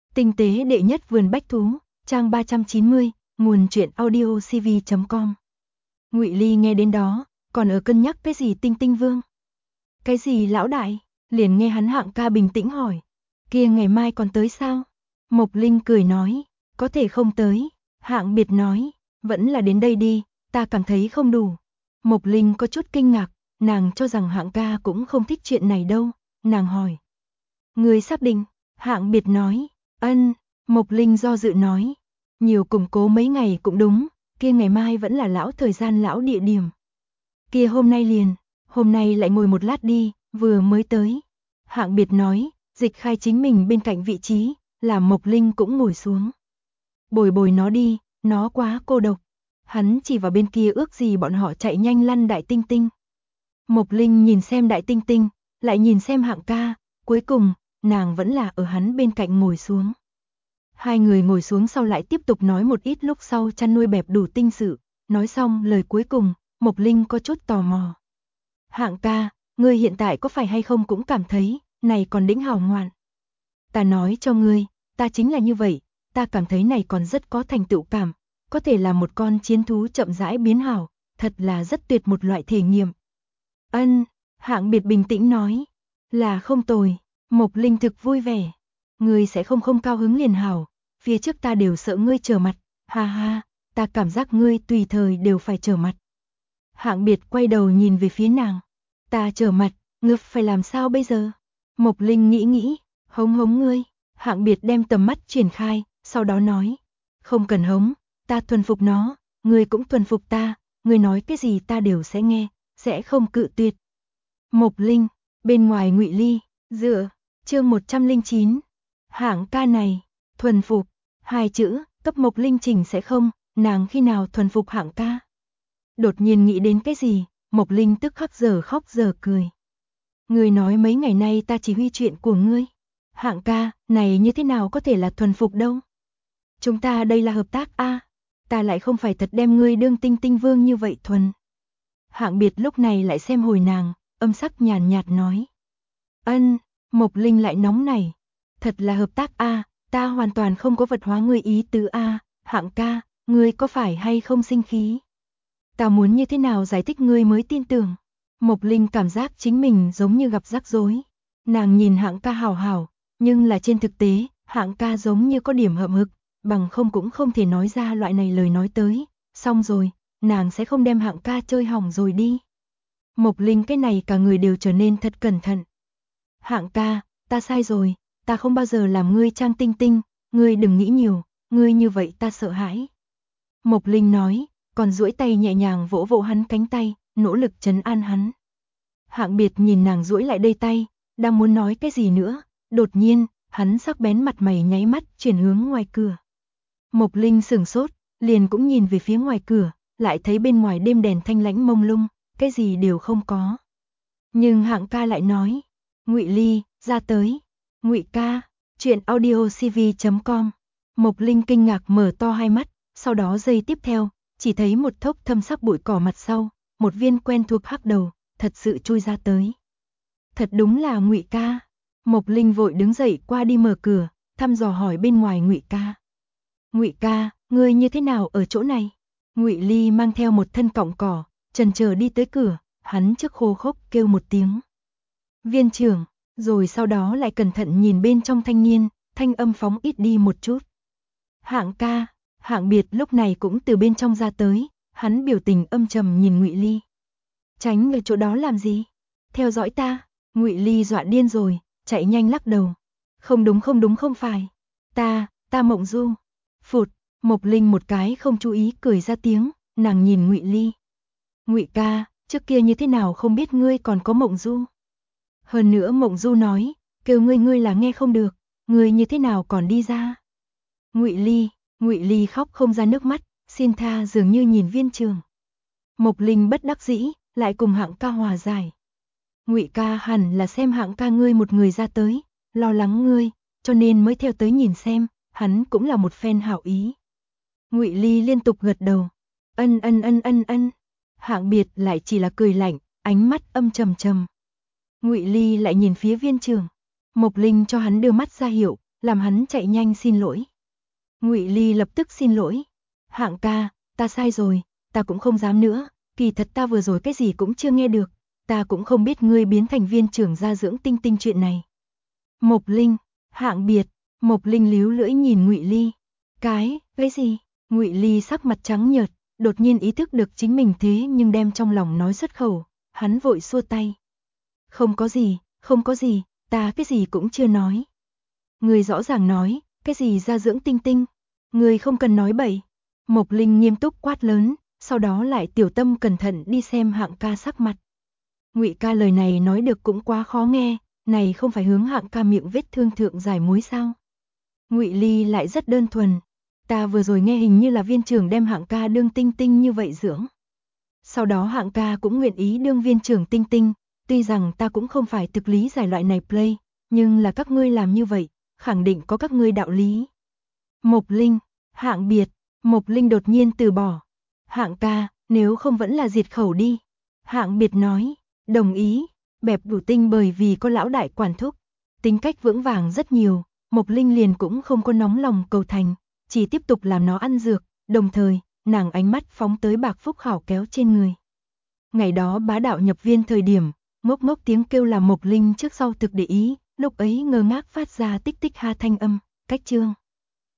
Tinh tế đệ nhất vườn bách thú, trang 390, nguồn truyện audio cv.com. Ngụy Ly nghe đến đó, còn ở cân nhắc cái gì Tinh Tinh Vương? Cái gì lão đại? Liền nghe hắn Hạng ca bình tĩnh hỏi. Kia ngày mai còn tới sao? Mộc Linh cười nói, có thể không tới. Hạng Biệt nói, vẫn là đến đây đi, ta cảm thấy không đủ. Mộc Linh có chút kinh ngạc, nàng cho rằng Hạng ca cũng không thích chuyện này đâu. Nàng hỏi, người xác định? Hạng Biệt nói, ân. Mộc Linh do dự nói, nhiều củng cố mấy ngày cũng đúng, kia ngày mai vẫn là lão thời gian lão địa điểm. Kia hôm nay liền, hôm nay lại ngồi một lát đi, vừa mới tới. Hạng Biệt nói, dịch khai chính mình bên cạnh vị trí, làm Mộc Linh cũng ngồi xuống. Bồi bồi nó đi, nó quá cô độc. Hắn chỉ vào bên kia ước gì bọn họ chạy nhanh lăn Đại Tinh Tinh. Mộc Linh nhìn xem Đại Tinh Tinh, lại nhìn xem Hạng ca, cuối cùng, nàng vẫn là ở hắn bên cạnh ngồi xuống. Hai người ngồi xuống sau lại tiếp tục nói một ít lúc sau chăn nuôi bẹp đủ tinh sự, nói xong lời cuối cùng, Mộc Linh có chút tò mò. Hạng ca, ngươi hiện tại có phải hay không cũng cảm thấy, này còn đĩnh hào ngoạn. Ta nói cho ngươi, ta chính là như vậy, ta cảm thấy này còn rất có thành tựu cảm, có thể là một con chiến thú chậm rãi biến hảo, thật là rất tuyệt một loại thể nghiệm. Ân, Hạng Biệt bình tĩnh nói, là không tồi. Mộc Linh thực vui vẻ, ngươi sẽ không cao hứng liền hảo, phía trước ta đều sợ ngươi trở mặt, ha ha, ta cảm giác ngươi tùy thời đều phải trở mặt. Hạng Biệt quay đầu nhìn về phía nàng, ta trở mặt, ngươi phải làm sao bây giờ? Mộc Linh nghĩ, hống hống ngươi. Hạng Biệt đem tầm mắt chuyển khai, sau đó nói, không cần hống, ta thuần phục nó, ngươi cũng thuần phục ta, ngươi nói cái gì ta đều sẽ nghe, sẽ không cự tuyệt. Mộc Linh, bên ngoài Ngụy Ly, dựa, chương 109. Hạng ca này, thuần phục, hai chữ, cấp Mộc Linh chỉnh sẽ không, nàng khi nào thuần phục Hạng ca? Đột nhiên nghĩ đến cái gì, Mộc Linh tức khắc giờ khóc giờ cười. Ngươi nói mấy ngày nay ta chỉ huy chuyện của ngươi. Hạng ca, này như thế nào có thể là thuần phục đâu? Chúng ta đây là hợp tác a, ta lại không phải thật đem ngươi đương Tinh Tinh Vương như vậy thuần. Hạng Biệt lúc này lại xem hồi nàng, âm sắc nhàn nhạt nói. Ân, Mộc Linh lại nóng nảy. Thật là hợp tác a, ta hoàn toàn không có vật hóa ngươi ý tứ a, Hạng ca, ngươi có phải hay không sinh khí? Ta muốn như thế nào giải thích ngươi mới tin tưởng? Mộc Linh cảm giác chính mình giống như gặp rắc rối. Nàng nhìn Hạng ca hảo hảo, nhưng là trên thực tế, Hạng ca giống như có điểm hậm hực, bằng không cũng không thể nói ra loại này lời nói tới. Xong rồi, nàng sẽ không đem Hạng ca chơi hỏng rồi đi. Mộc Linh cái này cả người đều trở nên thật cẩn thận. Hạng ca, ta sai rồi, ta không bao giờ làm ngươi trang Tinh Tinh, ngươi đừng nghĩ nhiều, ngươi như vậy ta sợ hãi. Mộc Linh nói, còn duỗi tay nhẹ nhàng vỗ vỗ hắn cánh tay, nỗ lực trấn an hắn. Hạng Biệt nhìn nàng duỗi lại đây tay, đang muốn nói cái gì nữa, đột nhiên, hắn sắc bén mặt mày nháy mắt chuyển hướng ngoài cửa. Mộc Linh sửng sốt, liền cũng nhìn về phía ngoài cửa, lại thấy bên ngoài đêm đèn thanh lãnh mông lung, cái gì đều không có. Nhưng Hạng ca lại nói, Ngụy Ly, ra tới. Ngụy ca, truyện audio cv.com. Mộc Linh kinh ngạc mở to hai mắt, sau đó giây tiếp theo, chỉ thấy một thốc thâm sắc bụi cỏ mặt sau, một viên quen thuộc hắc đầu, thật sự chui ra tới. Thật đúng là Ngụy ca. Mộc Linh vội đứng dậy qua đi mở cửa, thăm dò hỏi bên ngoài Ngụy ca. Ngụy ca, ngươi như thế nào ở chỗ này? Ngụy Ly mang theo một thân cọng cỏ, chần chờ đi tới cửa, hắn trước khô khốc kêu một tiếng. Viên trưởng, rồi sau đó lại cẩn thận nhìn bên trong thanh niên, thanh âm phóng ít đi một chút. Hạng ca, Hạng Biệt lúc này cũng từ bên trong ra tới, hắn biểu tình âm trầm nhìn Ngụy Ly. Tránh ở chỗ đó làm gì? Theo dõi ta. Ngụy Ly dọa điên rồi, chạy nhanh lắc đầu. Không đúng không phải. Ta Mộng Du. Phụt, Mộc Linh một cái không chú ý cười ra tiếng, nàng nhìn Ngụy Ly. Ngụy ca, trước kia như thế nào không biết ngươi còn có Mộng Du? Hơn nữa Mộng Du nói, kêu ngươi là nghe không được, ngươi như thế nào còn đi ra? Ngụy Ly khóc không ra nước mắt, xin tha dường như nhìn viên trường. Mộc Linh bất đắc dĩ, lại cùng Hạng ca hòa giải. Ngụy ca hẳn là xem Hạng ca ngươi một người ra tới, lo lắng ngươi, cho nên mới theo tới nhìn xem, hắn cũng là một phen hảo ý. Ngụy Ly liên tục gật đầu. Ân. Hạng Biệt lại chỉ là cười lạnh, ánh mắt âm trầm trầm. Ngụy Ly lại nhìn phía viên trường. Mộc Linh cho hắn đưa mắt ra hiệu, làm hắn chạy nhanh xin lỗi. Ngụy Ly lập tức xin lỗi. Hạng ca, ta sai rồi, ta cũng không dám nữa, kỳ thật ta vừa rồi cái gì cũng chưa nghe được, ta cũng không biết ngươi biến thành viên trưởng gia dưỡng Tinh Tinh chuyện này. Mộc Linh, Hạng biệt, Mộc Linh líu lưỡi nhìn Ngụy Ly. Cái gì? Ngụy Ly sắc mặt trắng nhợt, đột nhiên ý thức được chính mình thế nhưng đem trong lòng nói xuất khẩu, hắn vội xua tay. Không có gì, ta cái gì cũng chưa nói. Ngươi rõ ràng nói, cái gì gia dưỡng Tinh Tinh, ngươi không cần nói bậy. Mộc Linh nghiêm túc quát lớn, sau đó lại tiểu tâm cẩn thận đi xem Hạng ca sắc mặt. Ngụy ca lời này nói được cũng quá khó nghe, này không phải hướng Hạng ca miệng vết thương thượng giải muối sao? Ngụy Ly lại rất đơn thuần, ta vừa rồi nghe hình như là viên trưởng đem Hạng ca đương Tinh Tinh như vậy dưỡng. Sau đó Hạng ca cũng nguyện ý đương viên trưởng Tinh Tinh, tuy rằng ta cũng không phải thực lý giải loại này play, nhưng là các ngươi làm như vậy, khẳng định có các ngươi đạo lý. Mộc Linh, Hạng biệt, Mộc Linh đột nhiên từ bỏ. Hạng ca, nếu không vẫn là diệt khẩu đi. Hạng biệt nói, đồng ý, bẹp đủ tinh bởi vì có lão đại quản thúc, tính cách vững vàng rất nhiều, Mộc Linh liền cũng không có nóng lòng cầu thành, chỉ tiếp tục làm nó ăn dược, đồng thời, nàng ánh mắt phóng tới Bạc Phúc Khảo kéo trên người. Ngày đó bá đạo nhập viên thời điểm, ngốc ngốc tiếng kêu làm Mộc Linh trước sau thực để ý, lúc ấy ngơ ngác phát ra tích tích ha thanh âm, cách chương.